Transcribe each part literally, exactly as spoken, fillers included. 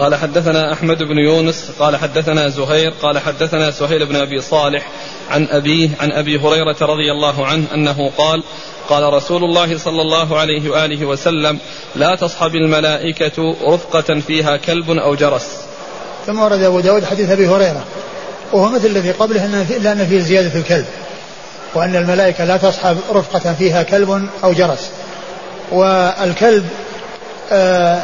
قال حدثنا أحمد بن يونس قال حدثنا زهير قال حدثنا سهيل بن أبي صالح عن أبيه عن أبي هريرة رضي الله عنه أنه قال قال رسول الله صلى الله عليه وآله وسلم لا تصحب الملائكة رفقة فيها كلب أو جرس. ثم ورد أبو داود حديث أبي هريرة وهو مثل الذي قبله إلا أن فيه زيادة الكلب، وأن الملائكة لا تصحب رفقة فيها كلب أو جرس. والكلب آه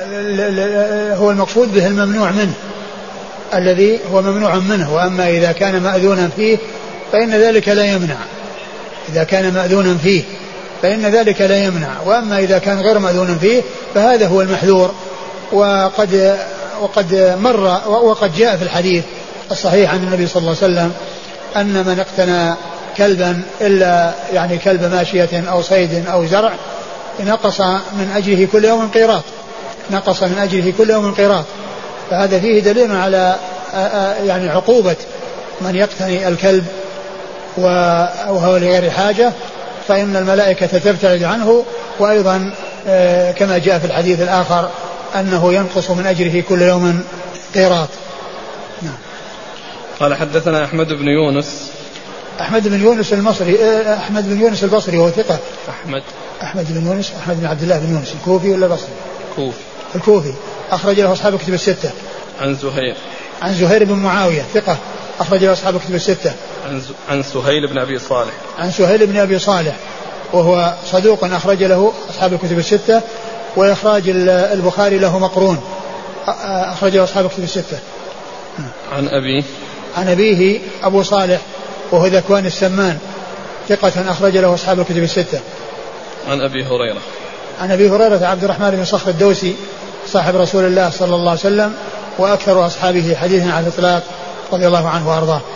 هو المقصود به الممنوع منه الذي هو ممنوع منه، وأما إذا كان مأذونا فيه فإن ذلك لا يمنع، إذا كان مأذونا فيه فإن ذلك لا يمنع، وأما إذا كان غير مأذون فيه فهذا هو المحذور. وقد وقد مر وقد جاء في الحديث الصحيح عن النبي صلى الله عليه وسلم أن من اقتنى كلبا إلا يعني كلب ماشية أو صيد أو زرع نقص من أجره كل يوم قيراط، نقص من أجره كل يوم قيراط. فهذا فيه دليل على يعني عقوبة من يقتني الكلب وهو لغير حاجة، فإن الملائكة تبتعد عنه. وأيضا كما جاء في الحديث الآخر أنه ينقص من أجره كل يوم قيراط. نعم. قال حدثنا أحمد بن يونس أحمد بن يونس المصري أحمد بن يونس البصري وهو ثقة. أحمد أحمد بن يونس أحمد بن عبد الله بن يونس الكوفي ولا البصري؟ كوفي. الكوفي أخرج له أصحاب كتب الستة. عن زهير عن زهير بن معاوية ثقة أخرج له أصحاب كتب الستة. عن عن سهيل بن أبي صالح عن سهيل بن أبي صالح وهو صدوق أخرج له أصحاب الكتب الستة، وإخراج البخاري له مقرون أخرج له أصحاب الكتب الستة. عن أبيه عن أبيه أبو صالح وهو ذكوان السمان ثقة أخرج له أصحاب الكتب الستة. عن أبي هريرة عن أبي هريرة عبد الرحمن بن صخر الدوسي صاحب رسول الله صلى الله عليه وسلم وأكثر أصحابه حديثا على الإطلاق رضي الله عنه وأرضاه.